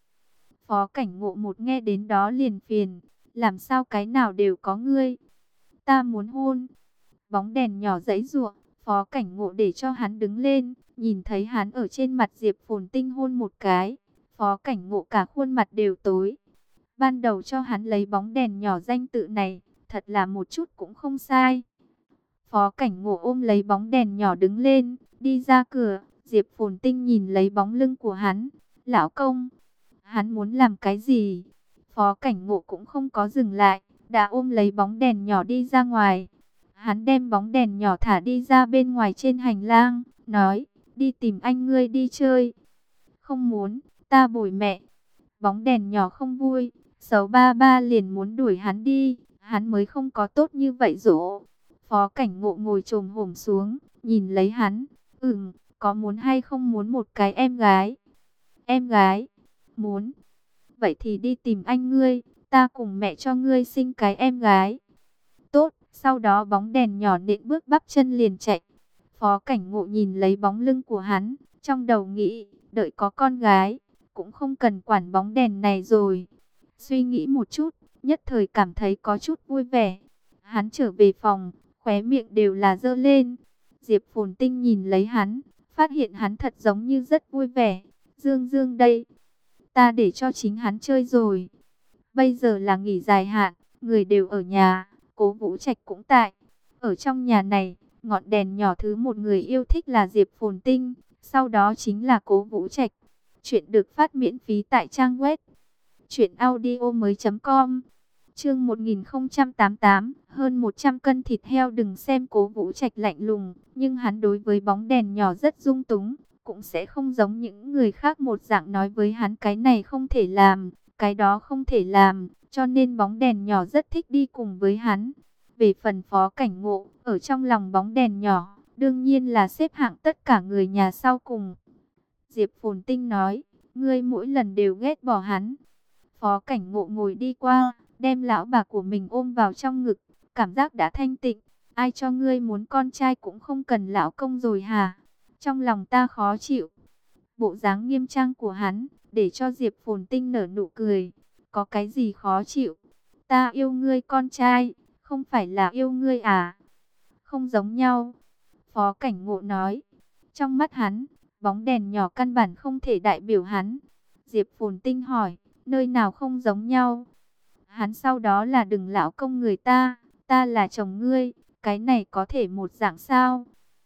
Phó Cảnh Ngộ một nghe đến đó liền phiền, làm sao cái nào đều có ngươi, ta muốn hôn. Bóng đèn nhỏ giãy giụa, Phó Cảnh Ngộ để cho hắn đứng lên, nhìn thấy hắn ở trên mặt Diệp Phồn Tinh hôn một cái, Phó Cảnh Ngộ cả khuôn mặt đều tối. Ban đầu cho hắn lấy bóng đèn nhỏ danh tự này, thật là một chút cũng không sai. Phó Cảnh Ngộ ôm lấy bóng đèn nhỏ đứng lên, đi ra cửa. Diệp Phồn Tinh nhìn lấy bóng lưng của hắn, lão công, hắn muốn làm cái gì? Phó Cảnh Ngộ cũng không có dừng lại, đã ôm lấy bóng đèn nhỏ đi ra ngoài. Hắn đem bóng đèn nhỏ thả đi ra bên ngoài trên hành lang, nói, đi tìm anh ngươi đi chơi. Không muốn, ta bồi mẹ. Bóng đèn nhỏ không vui, Sấu ba ba liền muốn đuổi hắn đi, hắn mới không có tốt như vậy dỗ. Phó Cảnh Ngộ ngồi chồm hổm xuống, nhìn lấy hắn, có muốn hay không muốn một cái em gái? Em gái? Muốn. Vậy thì đi tìm anh ngươi, ta cùng mẹ cho ngươi sinh cái em gái. Tốt, sau đó bóng đèn nhỏ nện bước bắp chân liền chạy. Phó Cảnh Ngộ nhìn lấy bóng lưng của hắn, trong đầu nghĩ, đợi có con gái, cũng không cần quản bóng đèn này rồi. Suy nghĩ một chút, nhất thời cảm thấy có chút vui vẻ. Hắn trở về phòng, khóe miệng đều là giơ lên. Diệp Phồn Tinh nhìn lấy hắn, phát hiện hắn thật giống như rất vui vẻ. Dương Dương đây, ta để cho chính hắn chơi rồi. Bây giờ là nghỉ dài hạn, người đều ở nhà, Cố Vũ Trạch cũng tại. Ở trong nhà này, ngọn đèn nhỏ thứ một người yêu thích là Diệp Phồn Tinh, sau đó chính là Cố Vũ Trạch. Chuyện được phát miễn phí tại trang web truyệnaudiomoi.com. Chương 1088, hơn 100 cân thịt heo. Đừng xem Cố Vũ Trạch lạnh lùng, nhưng hắn đối với bóng đèn nhỏ rất dung túng, cũng sẽ không giống những người khác một dạng nói với hắn cái này không thể làm, cái đó không thể làm, cho nên bóng đèn nhỏ rất thích đi cùng với hắn. Về phần Phó Cảnh Ngộ, ở trong lòng bóng đèn nhỏ, đương nhiên là xếp hạng tất cả người nhà sau cùng. Diệp Phồn Tinh nói, ngươi mỗi lần đều ghét bỏ hắn. Phó Cảnh Ngộ ngồi đi qua, đem lão bà của mình ôm vào trong ngực, cảm giác đã thanh tịnh. Ai cho ngươi muốn con trai cũng không cần lão công rồi hả? Trong lòng ta khó chịu. Bộ dáng nghiêm trang của hắn, để cho Diệp Phồn Tinh nở nụ cười. Có cái gì khó chịu? Ta yêu ngươi con trai, không phải là yêu ngươi à? Không giống nhau. Phó Cảnh Ngộ nói. Trong mắt hắn, bóng đèn nhỏ căn bản không thể đại biểu hắn. Diệp Phồn Tinh hỏi, nơi nào không giống nhau? Hắn sau đó là đừng lão công người ta, ta là chồng ngươi, cái này có thể một dạng sao?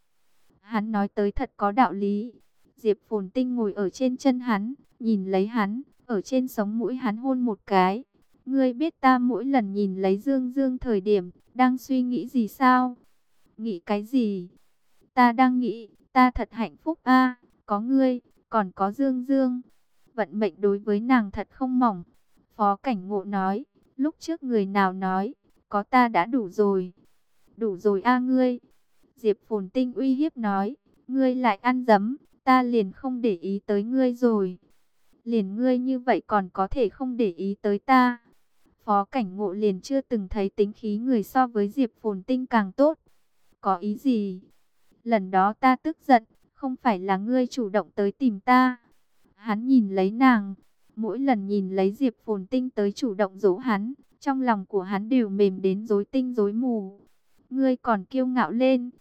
Hắn nói tới thật có đạo lý. Diệp Phồn Tinh ngồi ở trên chân hắn, nhìn lấy hắn, ở trên sống mũi hắn hôn một cái. Ngươi biết ta mỗi lần nhìn lấy Dương Dương thời điểm, đang suy nghĩ gì sao? Nghĩ cái gì? Ta đang nghĩ, ta thật hạnh phúc a, có ngươi, còn có Dương Dương. Vận mệnh đối với nàng thật không mỏng. Phó Cảnh Ngộ nói, lúc trước người nào nói, có ta đã đủ rồi. Đủ rồi a ngươi. Diệp Phồn Tinh uy hiếp nói, ngươi lại ăn dấm, ta liền không để ý tới ngươi rồi. Liền ngươi như vậy còn có thể không để ý tới ta. Phó Cảnh Ngộ liền chưa từng thấy tính khí người so với Diệp Phồn Tinh càng tốt. Có ý gì? Lần đó ta tức giận, không phải là ngươi chủ động tới tìm ta. Hắn nhìn lấy nàng, mỗi lần nhìn lấy Diệp Phồn Tinh tới chủ động dỗ hắn, trong lòng của hắn đều mềm đến rối tinh rối mù. Ngươi còn kiêu ngạo lên.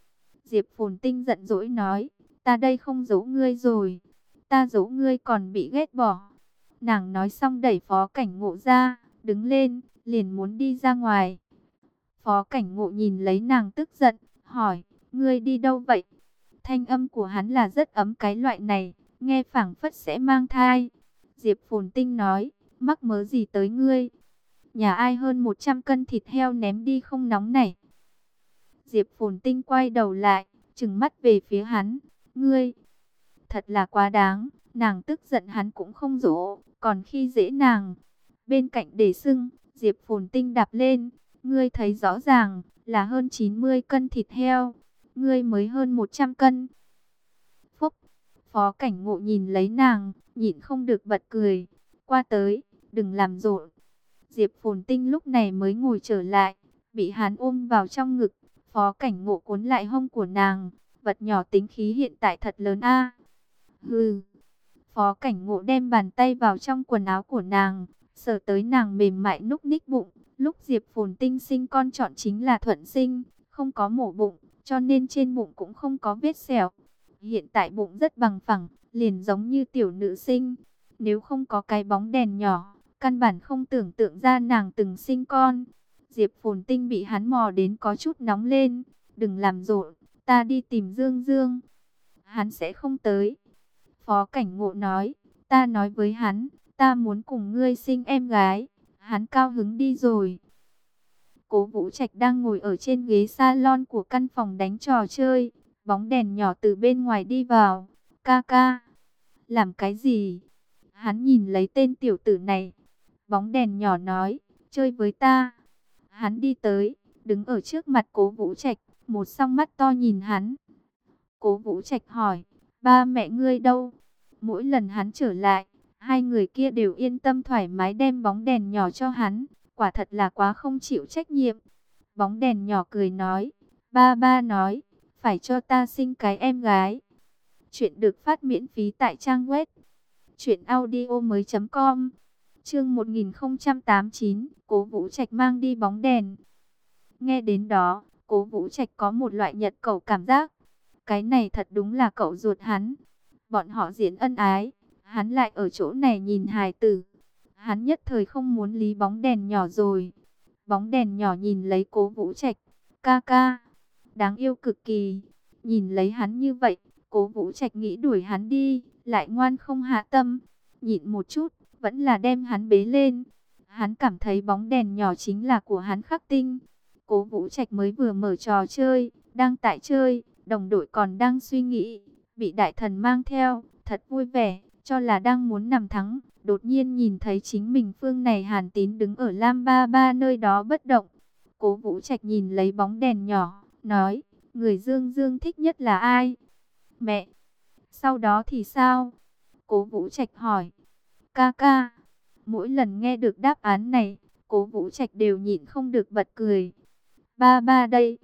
Diệp Phồn Tinh giận dỗi nói, ta đây không giấu ngươi rồi, ta giấu ngươi còn bị ghét bỏ. Nàng nói xong đẩy Phó Cảnh Ngộ ra, đứng lên, liền muốn đi ra ngoài. Phó Cảnh Ngộ nhìn lấy nàng tức giận, hỏi, ngươi đi đâu vậy? Thanh âm của hắn là rất ấm cái loại này, nghe phảng phất sẽ mang thai. Diệp Phồn Tinh nói, mắc mớ gì tới ngươi? Nhà ai hơn 100 cân thịt heo ném đi không nóng này? Diệp Phồn Tinh quay đầu lại, trừng mắt về phía hắn, ngươi, thật là quá đáng, nàng tức giận hắn cũng không dỗ, còn khi dễ nàng. Bên cạnh để sưng, Diệp Phồn Tinh đạp lên, ngươi thấy rõ ràng, là hơn 90 cân thịt heo, ngươi mới hơn 100 cân. Phúc, Phó Cảnh Ngộ nhìn lấy nàng, nhịn không được bật cười, qua tới, đừng làm rộn. Diệp Phồn Tinh lúc này mới ngồi trở lại, bị hắn ôm vào trong ngực. Phó Cảnh Ngộ cuốn lại hông của nàng, vật nhỏ tính khí hiện tại thật lớn a. Hừ. Phó Cảnh Ngộ đem bàn tay vào trong quần áo của nàng, sờ tới nàng mềm mại núc ních bụng. Lúc Diệp Phồn Tinh sinh con chọn chính là thuận sinh, không có mổ bụng, cho nên trên bụng cũng không có vết sẹo. Hiện tại bụng rất bằng phẳng, liền giống như tiểu nữ sinh. Nếu không có cái bóng đèn nhỏ, căn bản không tưởng tượng ra nàng từng sinh con. Diệp Phồn Tinh bị hắn mò đến có chút nóng lên. Đừng làm rộn, ta đi tìm Dương Dương. Hắn sẽ không tới. Phó Cảnh Ngộ nói, ta nói với hắn, ta muốn cùng ngươi sinh em gái. Hắn cao hứng đi rồi. Cố Vũ Trạch đang ngồi ở trên ghế salon của căn phòng đánh trò chơi. Bóng đèn nhỏ từ bên ngoài đi vào. Ca ca, làm cái gì? Hắn nhìn lấy tên tiểu tử này. Bóng đèn nhỏ nói, chơi với ta. Hắn đi tới, đứng ở trước mặt Cố Vũ Trạch, một song mắt to nhìn hắn. Cố Vũ Trạch hỏi, ba mẹ ngươi đâu? Mỗi lần hắn trở lại, hai người kia đều yên tâm thoải mái đem bóng đèn nhỏ cho hắn. Quả thật là quá không chịu trách nhiệm. Bóng đèn nhỏ cười nói, ba nói, phải cho ta sinh cái em gái. Chuyện được phát miễn phí tại trang web truyệnaudiomoi.com. Chương 1089, Cố Vũ Trạch mang đi bóng đèn. Nghe đến đó, Cố Vũ Trạch có một loại nhật cẩu cảm giác. Cái này thật đúng là cậu ruột hắn. Bọn họ diễn ân ái, hắn lại ở chỗ này nhìn hài tử. Hắn nhất thời không muốn lý bóng đèn nhỏ rồi. Bóng đèn nhỏ nhìn lấy Cố Vũ Trạch, ca ca, đáng yêu cực kỳ. Nhìn lấy hắn như vậy, Cố Vũ Trạch nghĩ đuổi hắn đi, lại ngoan không hạ tâm. Nhịn một chút, vẫn là đem hắn bế lên. Hắn cảm thấy bóng đèn nhỏ chính là của hắn khắc tinh. Cố Vũ Trạch mới vừa mở trò chơi, đang tại chơi, đồng đội còn đang suy nghĩ, bị đại thần mang theo, thật vui vẻ, cho là đang muốn nằm thắng. Đột nhiên nhìn thấy chính mình phương này Hàn Tín đứng ở Lam Ba Ba nơi đó bất động. Cố Vũ Trạch nhìn lấy bóng đèn nhỏ, nói, người Dương Dương thích nhất là ai? Mẹ. Sau đó thì sao? Cố Vũ Trạch hỏi. Ca ca. Mỗi lần nghe được đáp án này, Cố Vũ Trạch đều nhịn không được bật cười. Ba ba đây.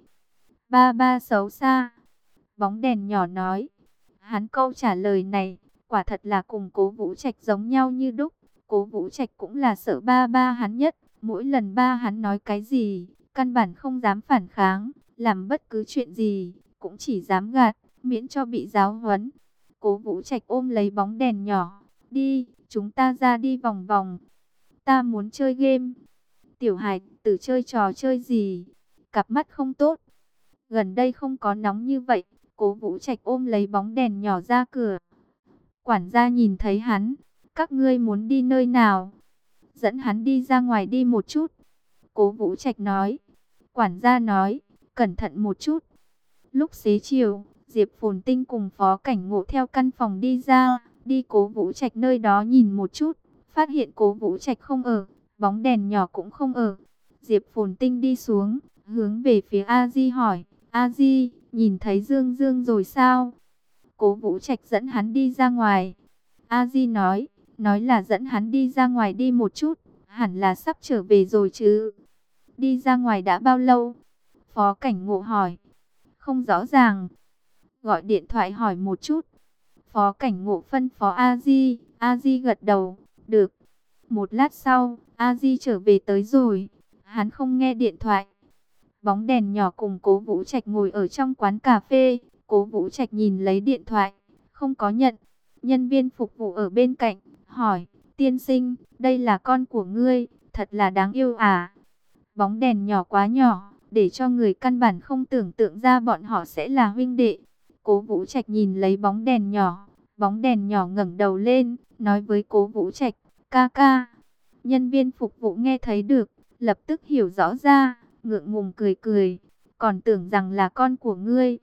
Ba ba xấu xa. Bóng đèn nhỏ nói. Hắn câu trả lời này, quả thật là cùng Cố Vũ Trạch giống nhau như đúc. Cố Vũ Trạch cũng là sợ ba ba hắn nhất. Mỗi lần ba hắn nói cái gì, căn bản không dám phản kháng, làm bất cứ chuyện gì, cũng chỉ dám gạt, miễn cho bị giáo huấn. Cố Vũ Trạch ôm lấy bóng đèn nhỏ, đi, chúng ta ra đi vòng vòng. Ta muốn chơi game. Tiểu Hải tử chơi trò chơi gì? Cặp mắt không tốt. Gần đây không có nóng như vậy. Cố Vũ Trạch ôm lấy bóng đèn nhỏ ra cửa. Quản gia nhìn thấy hắn. Các ngươi muốn đi nơi nào? Dẫn hắn đi ra ngoài đi một chút. Cố Vũ Trạch nói. Quản gia nói, cẩn thận một chút. Lúc xế chiều, Diệp Phồn Tinh cùng Phó Cảnh Ngộ theo căn phòng đi ra, đi Cố Vũ Trạch nơi đó nhìn một chút, phát hiện Cố Vũ Trạch không ở, bóng đèn nhỏ cũng không ở. Diệp Phồn Tinh đi xuống, hướng về phía A Di hỏi, A Di, nhìn thấy Dương Dương rồi sao? Cố Vũ Trạch dẫn hắn đi ra ngoài. A Di nói là dẫn hắn đi ra ngoài đi một chút, hẳn là sắp trở về rồi chứ. Đi ra ngoài đã bao lâu? Phó Cảnh Ngộ hỏi. Không rõ ràng. Gọi điện thoại hỏi một chút. Phó Cảnh Ngộ phân phó A Di. A Di gật đầu. Được. Một lát sau, A Di trở về tới rồi. Hắn không nghe điện thoại. Bóng đèn nhỏ cùng Cố Vũ Trạch ngồi ở trong quán cà phê. Cố Vũ Trạch nhìn lấy điện thoại, không có nhận. Nhân viên phục vụ ở bên cạnh, hỏi, tiên sinh, đây là con của ngươi, thật là đáng yêu à? Bóng đèn nhỏ quá nhỏ, để cho người căn bản không tưởng tượng ra bọn họ sẽ là huynh đệ. Cố Vũ Trạch nhìn lấy bóng đèn nhỏ ngẩng đầu lên, nói với Cố Vũ Trạch, ca ca. Nhân viên phục vụ nghe thấy được, lập tức hiểu rõ ra, ngượng ngùng cười cười, còn tưởng rằng là con của ngươi.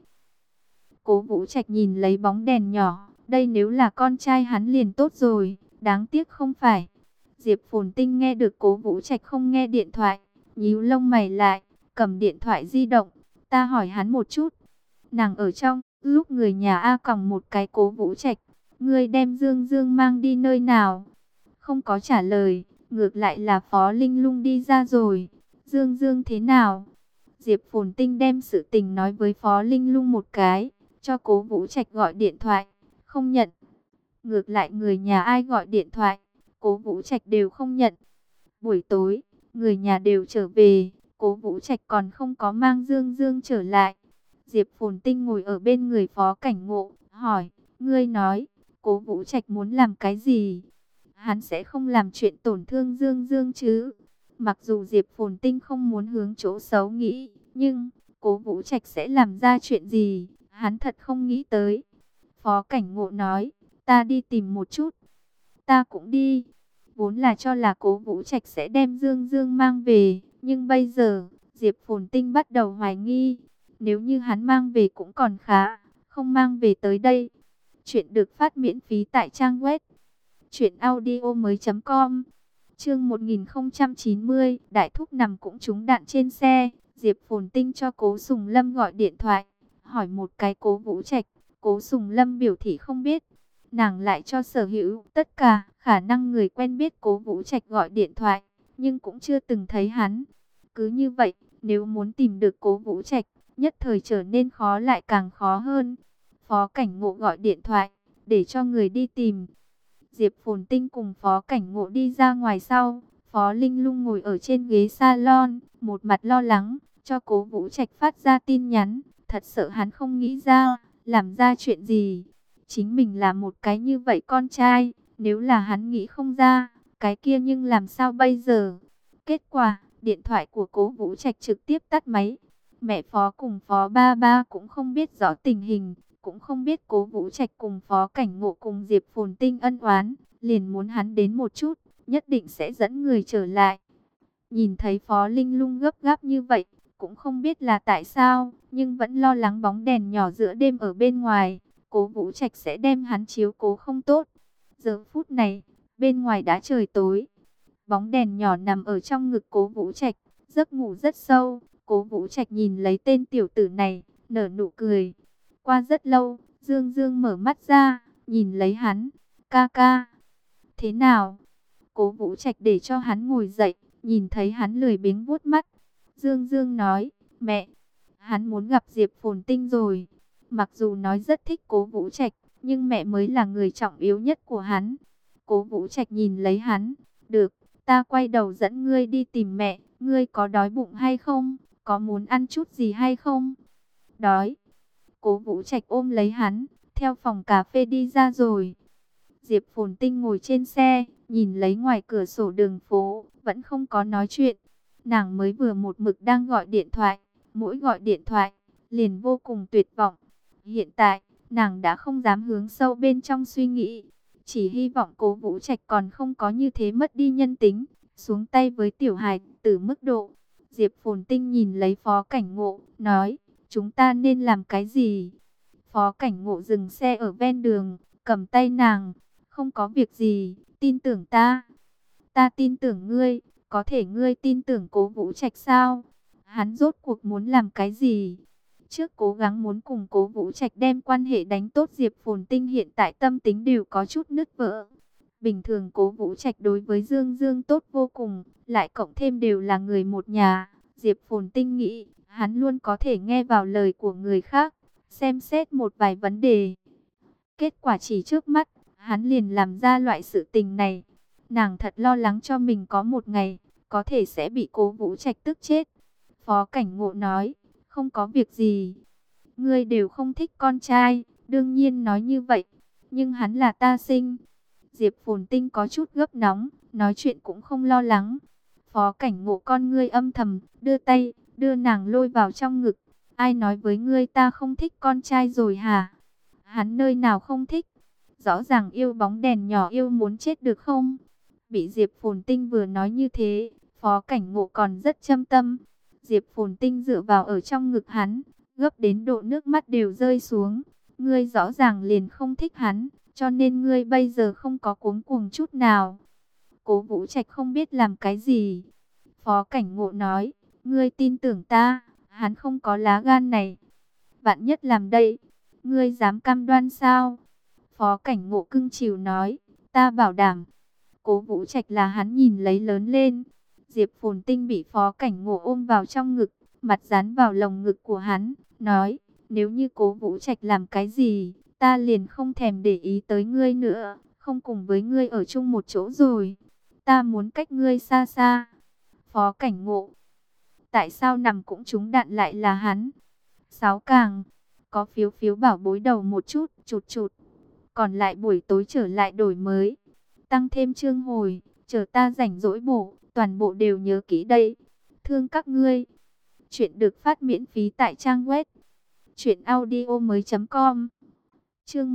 Cố Vũ Trạch nhìn lấy bóng đèn nhỏ, đây nếu là con trai hắn liền tốt rồi, đáng tiếc không phải. Diệp Phồn Tinh nghe được Cố Vũ Trạch không nghe điện thoại, nhíu lông mày lại, cầm điện thoại di động, ta hỏi hắn một chút. Nàng ở trong, lúc người nhà A còng một cái Cố Vũ Trạch, ngươi đem Dương Dương mang đi nơi nào? Không có trả lời, ngược lại là Phó Linh Lung đi ra rồi. Dương Dương thế nào? Diệp Phồn Tinh đem sự tình nói với Phó Linh Lung một cái, cho Cố Vũ Trạch gọi điện thoại, không nhận. Ngược lại người nhà ai gọi điện thoại, Cố Vũ Trạch đều không nhận. Buổi tối, người nhà đều trở về, Cố Vũ Trạch còn không có mang Dương Dương trở lại. Diệp Phồn Tinh ngồi ở bên người Phó Cảnh Ngộ, hỏi, ngươi nói, Cố Vũ Trạch muốn làm cái gì? Hắn sẽ không làm chuyện tổn thương Dương Dương chứ? Mặc dù Diệp Phồn Tinh không muốn hướng chỗ xấu nghĩ, nhưng Cố Vũ Trạch sẽ làm ra chuyện gì, hắn thật không nghĩ tới. Phó Cảnh Ngộ nói, ta đi tìm một chút. Ta cũng đi. Vốn là cho là Cố Vũ Trạch sẽ đem Dương Dương mang về, nhưng bây giờ, Diệp Phồn Tinh bắt đầu hoài nghi. Nếu như hắn mang về cũng còn khá, không mang về tới đây. Chuyện được phát miễn phí tại trang web truyệnaudiomoi.com. Chương 1090, Đại Thúc nằm cũng trúng đạn trên xe. Diệp Phồn Tinh cho Cố Sùng Lâm gọi điện thoại, hỏi một cái Cố Vũ Trạch. Cố Sùng Lâm biểu thị không biết. Nàng lại cho sở hữu tất cả khả năng người quen biết Cố Vũ Trạch gọi điện thoại, nhưng cũng chưa từng thấy hắn. Cứ như vậy, nếu muốn tìm được Cố Vũ Trạch, nhất thời trở nên khó lại càng khó hơn. Phó Cảnh Ngộ gọi điện thoại, để cho người đi tìm. Diệp Phồn Tinh cùng Phó Cảnh Ngộ đi ra ngoài sau, Phó Linh Lung ngồi ở trên ghế salon, một mặt lo lắng, cho Cố Vũ Trạch phát ra tin nhắn, thật sợ hắn không nghĩ ra, làm ra chuyện gì. Chính mình là một cái như vậy con trai, nếu là hắn nghĩ không ra, cái kia nhưng làm sao bây giờ? Kết quả, điện thoại của Cố Vũ Trạch trực tiếp tắt máy. Mẹ Phó cùng Phó Ba Ba cũng không biết rõ tình hình, cũng không biết Cố Vũ Trạch cùng Phó Cảnh Ngộ cùng Diệp Phồn Tinh ân oán, liền muốn hắn đến một chút, nhất định sẽ dẫn người trở lại. Nhìn thấy Phó Linh Lung gấp gáp như vậy, cũng không biết là tại sao, nhưng vẫn lo lắng bóng đèn nhỏ giữa đêm ở bên ngoài, Cố Vũ Trạch sẽ đem hắn chiếu cố không tốt. Giờ phút này, bên ngoài đã trời tối. Bóng đèn nhỏ nằm ở trong ngực Cố Vũ Trạch, giấc ngủ rất sâu. Cố Vũ Trạch nhìn lấy tên tiểu tử này, nở nụ cười. Qua rất lâu, Dương Dương mở mắt ra, nhìn lấy hắn. Ca ca, thế nào? Cố Vũ Trạch để cho hắn ngồi dậy, nhìn thấy hắn lười biếng vuốt mắt. Dương Dương nói, mẹ, hắn muốn gặp Diệp Phồn Tinh rồi. Mặc dù nói rất thích Cố Vũ Trạch, nhưng mẹ mới là người trọng yếu nhất của hắn. Cố Vũ Trạch nhìn lấy hắn, được, ta quay đầu dẫn ngươi đi tìm mẹ, ngươi có đói bụng hay không? Có muốn ăn chút gì hay không? Đói. Cố Vũ Trạch ôm lấy hắn, theo phòng cà phê đi ra rồi. Diệp Phồn Tinh ngồi trên xe, nhìn lấy ngoài cửa sổ đường phố, vẫn không có nói chuyện. Nàng mới vừa một mực đang gọi điện thoại, mỗi gọi điện thoại, liền vô cùng tuyệt vọng. Hiện tại, nàng đã không dám hướng sâu bên trong suy nghĩ. Chỉ hy vọng Cố Vũ Trạch còn không có như thế mất đi nhân tính, xuống tay với tiểu hài từ mức độ. Diệp Phồn Tinh nhìn lấy Phó Cảnh Ngộ, nói, chúng ta nên làm cái gì? Phó Cảnh Ngộ dừng xe ở ven đường, cầm tay nàng, không có việc gì, tin tưởng ta. Ta tin tưởng ngươi, có thể ngươi tin tưởng Cố Vũ Trạch sao? Hắn rốt cuộc muốn làm cái gì? Trước cố gắng muốn cùng Cố Vũ Trạch đem quan hệ đánh tốt, Diệp Phồn Tinh hiện tại tâm tính đều có chút nứt vỡ. Bình thường Cố Vũ Trạch đối với Dương Dương tốt vô cùng, lại cộng thêm đều là người một nhà. Diệp Phồn Tinh nghĩ, hắn luôn có thể nghe vào lời của người khác, xem xét một vài vấn đề. Kết quả chỉ trước mắt, hắn liền làm ra loại sự tình này. Nàng thật lo lắng cho mình có một ngày, có thể sẽ bị Cố Vũ Trạch tức chết. Phó Cảnh Ngộ nói, không có việc gì. Ngươi đều không thích con trai, đương nhiên nói như vậy. Nhưng hắn là ta sinh. Diệp Phồn Tinh có chút gấp nóng, nói chuyện cũng không lo lắng. Phó Cảnh Ngộ con ngươi âm thầm, đưa tay, đưa nàng lôi vào trong ngực. Ai nói với ngươi ta không thích con trai rồi hả? Hắn nơi nào không thích? Rõ ràng yêu bóng đèn nhỏ yêu muốn chết được không? Bị Diệp Phồn Tinh vừa nói như thế, Phó Cảnh Ngộ còn rất châm tâm. Diệp Phồn Tinh dựa vào ở trong ngực hắn, gấp đến độ nước mắt đều rơi xuống. Ngươi rõ ràng liền không thích hắn, cho nên ngươi bây giờ không có cuống cuồng chút nào. Cố Vũ Trạch không biết làm cái gì. Phó Cảnh Ngộ nói, ngươi tin tưởng ta, hắn không có lá gan này. Vạn nhất làm đây, ngươi dám cam đoan sao? Phó Cảnh Ngộ cưng chiều nói, ta bảo đảm. Cố Vũ Trạch là hắn nhìn lấy lớn lên. Diệp Phồn Tinh bị Phó Cảnh Ngộ ôm vào trong ngực, mặt dán vào lồng ngực của hắn, nói, nếu như Cố Vũ Trạch làm cái gì, ta liền không thèm để ý tới ngươi nữa, không cùng với ngươi ở chung một chỗ rồi. Ta muốn cách ngươi xa xa. Phó Cảnh Ngộ, tại sao nằm cũng trúng đạn lại là hắn? Sáu càng, có phiếu phiếu bảo bối đầu một chút, chụt chụt. Còn lại buổi tối trở lại đổi mới. Tăng thêm chương hồi, chờ ta rảnh rỗi bổ, toàn bộ đều nhớ kỹ đây. Thương các ngươi. Chuyện được phát miễn phí tại trang web truyệnaudiomoi.com. Chương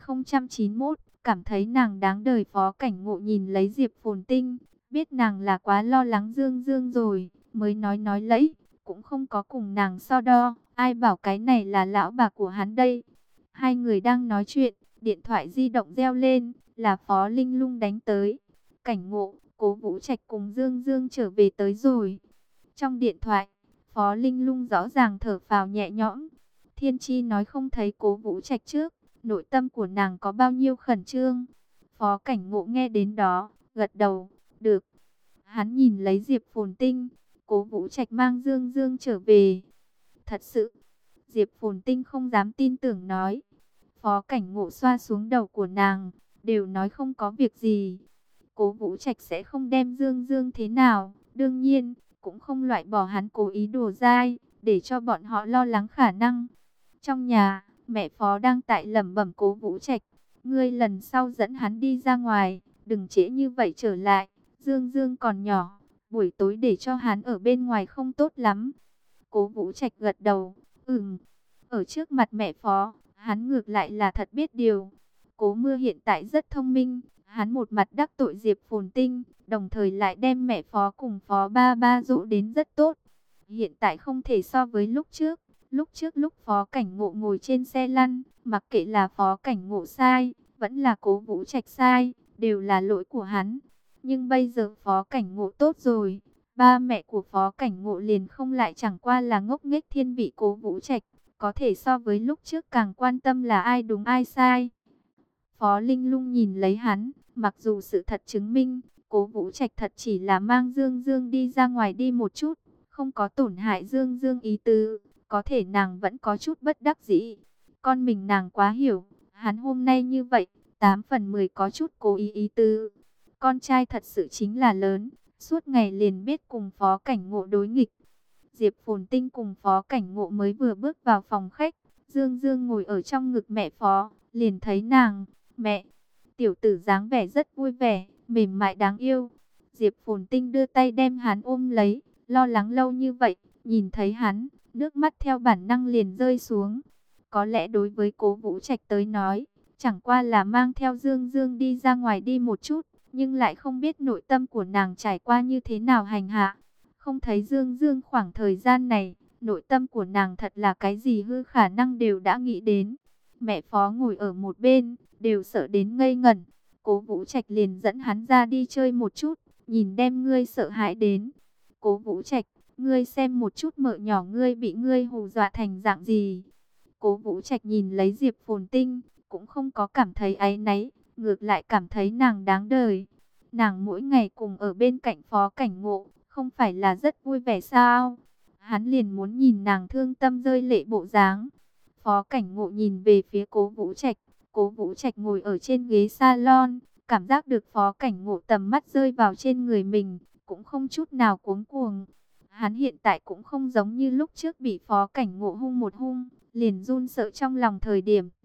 1091, cảm thấy nàng đáng đời. Phó Cảnh Ngộ nhìn lấy Diệp Phồn Tinh, biết nàng là quá lo lắng Dương Dương rồi, mới nói lẫy, cũng không có cùng nàng so đo, ai bảo cái này là lão bà của hắn đây. Hai người đang nói chuyện, điện thoại di động reo lên, là Phó Linh Lung đánh tới. Cảnh Ngộ, Cố Vũ Trạch cùng Dương Dương trở về tới rồi. Trong điện thoại, Phó Linh Lung rõ ràng thở phào nhẹ nhõm. Thiên Chi nói không thấy Cố Vũ Trạch trước, nội tâm của nàng có bao nhiêu khẩn trương. Phó Cảnh Ngộ nghe đến đó, gật đầu, được. Hắn nhìn lấy Diệp Phồn Tinh, Cố Vũ Trạch mang Dương Dương trở về. Thật sự, Diệp Phồn Tinh không dám tin tưởng nói. Phó Cảnh Ngộ xoa xuống đầu của nàng, đều nói không có việc gì. Cố Vũ Trạch sẽ không đem Dương Dương thế nào, đương nhiên, cũng không loại bỏ hắn cố ý đùa dai, để cho bọn họ lo lắng khả năng. Trong nhà, mẹ Phó đang tại lẩm bẩm Cố Vũ Trạch, ngươi lần sau dẫn hắn đi ra ngoài, đừng trễ như vậy trở lại, Dương Dương còn nhỏ, buổi tối để cho hắn ở bên ngoài không tốt lắm. Cố Vũ Trạch gật đầu, ở trước mặt mẹ Phó, hắn ngược lại là thật biết điều. Cố Mưa hiện tại rất thông minh, hắn một mặt đắc tội Diệp Phồn Tinh, đồng thời lại đem mẹ Phó cùng Phó Ba Ba dỗ đến rất tốt. Hiện tại không thể so với lúc trước. Lúc Phó Cảnh Ngộ ngồi trên xe lăn, mặc kệ là Phó Cảnh Ngộ sai, vẫn là Cố Vũ Trạch sai, đều là lỗi của hắn. Nhưng bây giờ Phó Cảnh Ngộ tốt rồi, ba mẹ của Phó Cảnh Ngộ liền không lại chẳng qua là ngốc nghếch thiên vị Cố Vũ Trạch, có thể so với lúc trước càng quan tâm là ai đúng ai sai. Phó Linh Lung nhìn lấy hắn, mặc dù sự thật chứng minh, Cố Vũ Trạch thật chỉ là mang Dương Dương đi ra ngoài đi một chút, không có tổn hại Dương Dương ý tứ, có thể nàng vẫn có chút bất đắc dĩ. Con mình nàng quá hiểu, hắn hôm nay như vậy, 8 phần 10 có chút cố ý ý tứ. Con trai thật sự chính là lớn, suốt ngày liền biết cùng Phó Cảnh Ngộ đối nghịch. Diệp Phồn Tinh cùng Phó Cảnh Ngộ mới vừa bước vào phòng khách, Dương Dương ngồi ở trong ngực mẹ Phó, liền thấy nàng, mẹ, tiểu tử dáng vẻ rất vui vẻ, mềm mại đáng yêu. Diệp Phồn Tinh đưa tay đem hắn ôm lấy, lo lắng lâu như vậy, nhìn thấy hắn, nước mắt theo bản năng liền rơi xuống. Có lẽ đối với Cố Vũ Trạch tới nói, chẳng qua là mang theo Dương Dương đi ra ngoài đi một chút, nhưng lại không biết nội tâm của nàng trải qua như thế nào hành hạ. Không thấy Dương Dương khoảng thời gian này, nội tâm của nàng thật là cái gì hư khả năng đều đã nghĩ đến. Mẹ Phó ngồi ở một bên, đều sợ đến ngây ngẩn. Cố Vũ Trạch liền dẫn hắn ra đi chơi một chút, nhìn đem ngươi sợ hãi đến. Cố Vũ Trạch, ngươi xem một chút mợ nhỏ ngươi bị ngươi hù dọa thành dạng gì. Cố Vũ Trạch nhìn lấy Diệp Phồn Tinh, cũng không có cảm thấy áy náy, ngược lại cảm thấy nàng đáng đời. Nàng mỗi ngày cùng ở bên cạnh Phó Cảnh Ngộ, không phải là rất vui vẻ sao? Hắn liền muốn nhìn nàng thương tâm rơi lệ bộ dáng. Phó Cảnh Ngộ nhìn về phía Cố Vũ Trạch, Cố Vũ Trạch ngồi ở trên ghế salon, cảm giác được Phó Cảnh Ngộ tầm mắt rơi vào trên người mình, cũng không chút nào cuống cuồng. Hắn hiện tại cũng không giống như lúc trước bị Phó Cảnh Ngộ hung một hung, liền run sợ trong lòng thời điểm